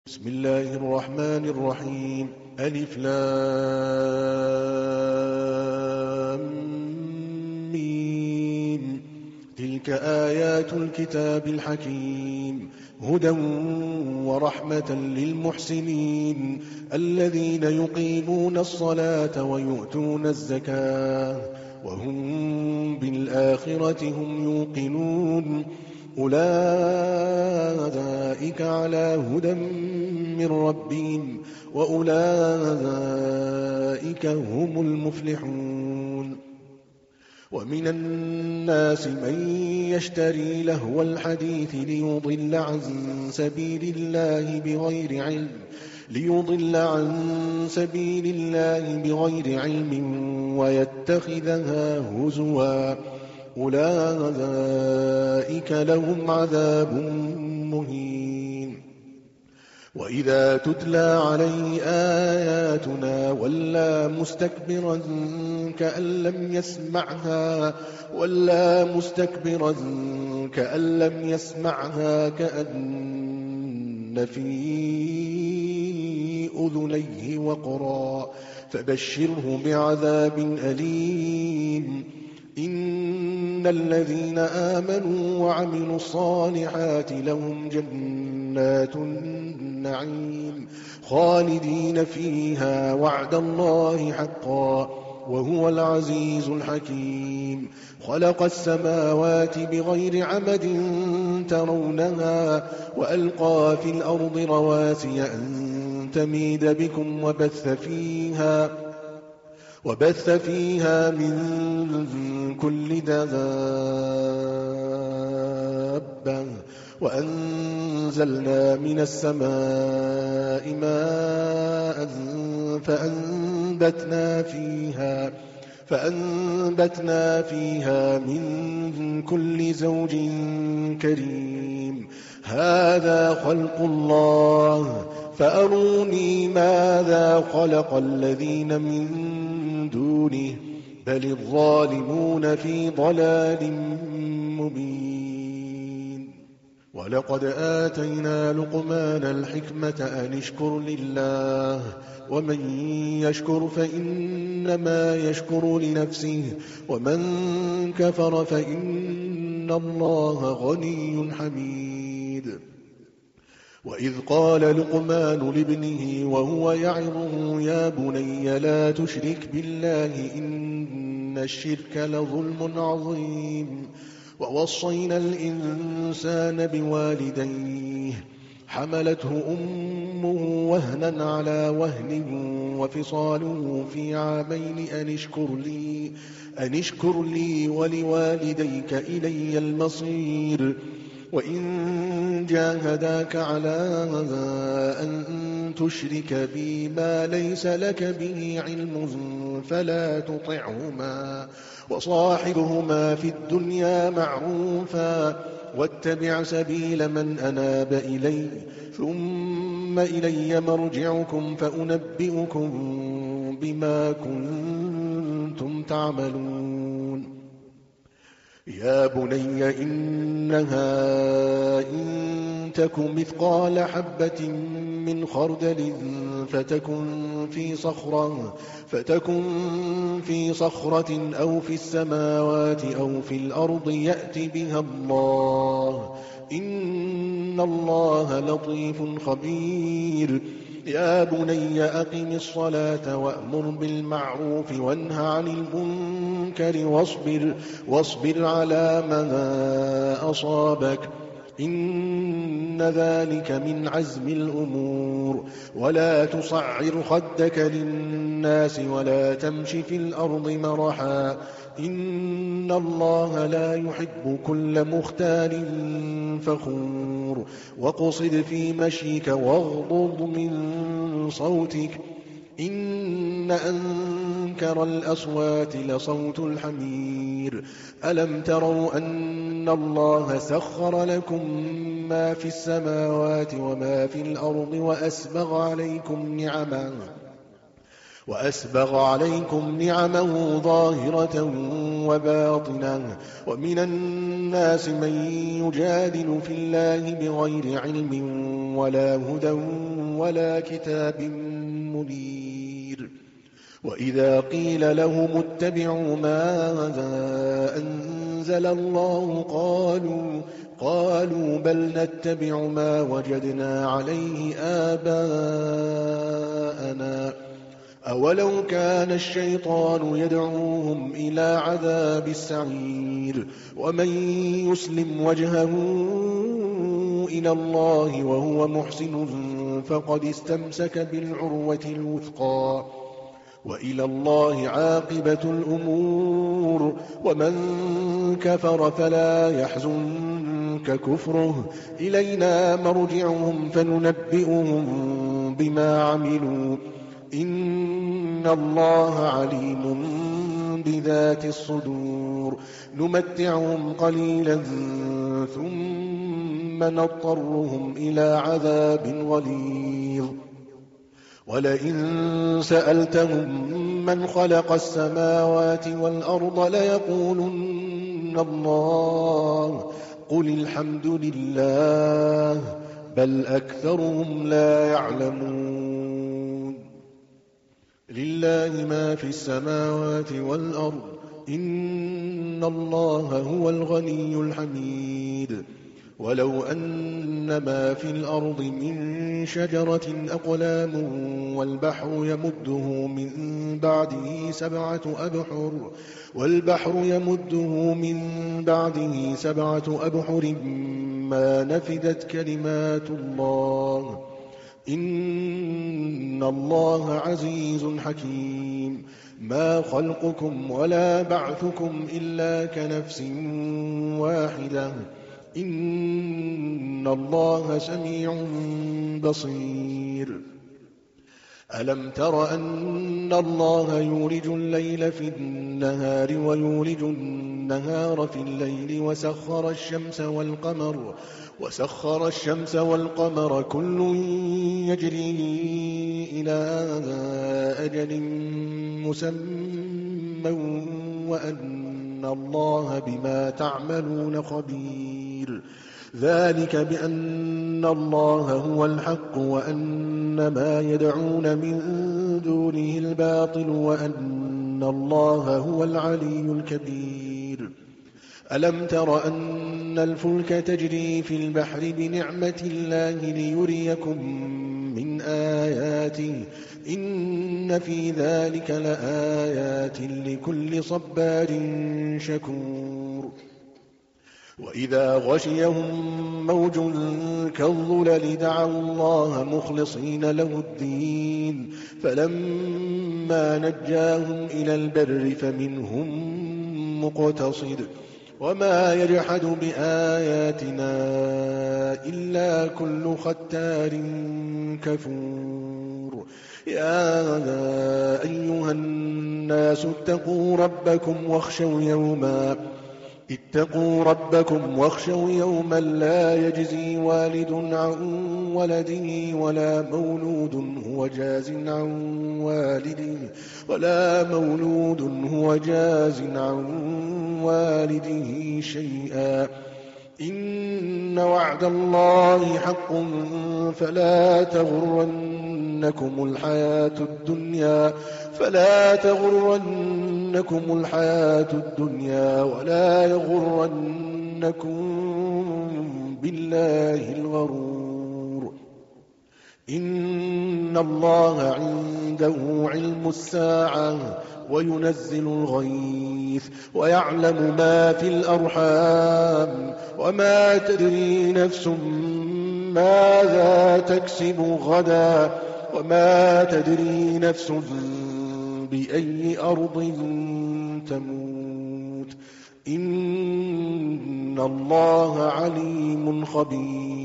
بسم الله الرحمن الرحيم ألف لام ميم تلك آيات الكتاب الحكيم هدى ورحمة للمحسنين الذين يقيمون الصلاة ويؤتون الزكاة وهم بالآخرة هم يوقنون أولئك على هدى من ربهم وأولئك هم المفلحون ومن الناس من يشتري لهو الحديث ليضل عن سبيل الله بغير علم ويتخذها هزوا أولئك لهم عذاب مهين وإذا تتلى عليه آياتنا ولى مستكبرا كأن لم يسمعها كأن في أذنيه وقرا فبشره بعذاب أليم إن الذين آمنوا وعملوا الصالحات لهم جنات النعيم خالدين فيها وعد الله حقا وهو العزيز الحكيم خلق السماوات بغير عمد ترونها وألقى في الأرض رواسي أن تميد بكم وبث فيها من كل دابة وأنزلنا من السماء ماء فأنبتنا فيها من كل زوج كريم هذا خلق الله فأروني ماذا خلق الذين من دونه بل الظالمون في ضلال مبين ولقد آتينا لقمان الحكمة أن اشكر لله ومن يشكر فإنما يشكر لنفسه ومن كفر فإن الله غني حميد وإذ قال لقمان لابنه وهو يعظه يا بني لا تشرك بالله إن الشرك لظلم عظيم ووصينا الإنسان بوالديه حملته أمه وهنا على وهن وفصاله في عامين أن اشكر لي ولوالديك إلي المصير وإن جاهداك على أن تشرك بي ما ليس لك به علم فلا تطعهما وصاحبهما في الدنيا معروفا واتبع سبيل من أناب إلي ثم إلي مرجعكم فأنبئكم بما كنتم تعملون يا بني إنها إن تك مثقال حبة من خردل فتكن في صخرة أو في السماوات أو في الأرض يأت بها الله إن الله لطيف خبير يا بني أقم الصلاة وأمر بالمعروف وانه عن المنكر واصبر على ما أصابك إن ذلك من عزم الأمور ولا تصعر خدك للناس ولا تمش في الأرض مرحا إن الله لا يحب كل مختال فخور واقصد في مشيك واغضض من صوتك إن أنكر الأصوات لصوت الحمير ألم تروا أن الله سخر لكم ما في السماوات وما في الأرض وأسبغ عليكم نعمه ظاهرة وباطنة ومن الناس من يجادل في الله بغير علم ولا هدى ولا كتاب منير وإذا قيل لهم اتبعوا ما أنزل الله قالوا بل نتبع ما وجدنا عليه آباءنا أولو كان الشيطان يدعوهم إلى عذاب السعير ومن يسلم وجهه إلى الله وهو محسن فقد استمسك بالعروة الوثقى وإلى الله عاقبة الأمور ومن كفر فلا يحزنك كفره إلينا مرجعهم فننبئهم بما عملوا إن الله عليم بذات الصدور نمتعهم قليلا ثم نضطرهم إلى عذاب غليظ ولئن سألتهم من خلق السماوات والأرض ليقولن الله قل الحمد لله بل أكثرهم لا يعلمون لله ما في السماوات والأرض إن الله هو الغني الحميد ولو أن ما في الأرض من شجرة أقلام والبحر يمده من بعده سبعة أبحر ما نفدت كلمات الله إن الله عزيز حكيم ما خلقكم ولا بعثكم إلا كنفس واحدة إن الله سميع بصير ألم تر أن الله يولج الليل في النهار ويولج النهار في الليل وسخر الشمس والقمر كل يجري إلى أجل مسمى وأن الله بما تعملون خبير ذلك بأن الله هو الحق وأن ما يدعون من دونه الباطل وأن الله هو العلي الكبير ألم تر أن الفلك تجري في البحر بنعمة الله ليريكم من آياته إن في ذلك لآيات لكل صبار شكور وإذا غشيهم موج كالظلل دعوا الله مخلصين له الدين فلما نجاهم إلى البر فمنهم مقتصد وما يجحد بآياتنا إلا كل ختار كفور يا أيها الناس اتقوا ربكم واخشوا يوما لا يجزي والد عن ولده ولا مولود هو جاز عن والده شيئا إن وعد الله حق فلا تغرنكم الحياة الدنيا ولا يغرنكم بالله الغرور إن الله عنده علم الساعة وينزل الغيث ويعلم ما في الأرحام وما تدري نفس ماذا تكسب غدا وما تدري نفس بأي أرض تموت إن الله عليم خبير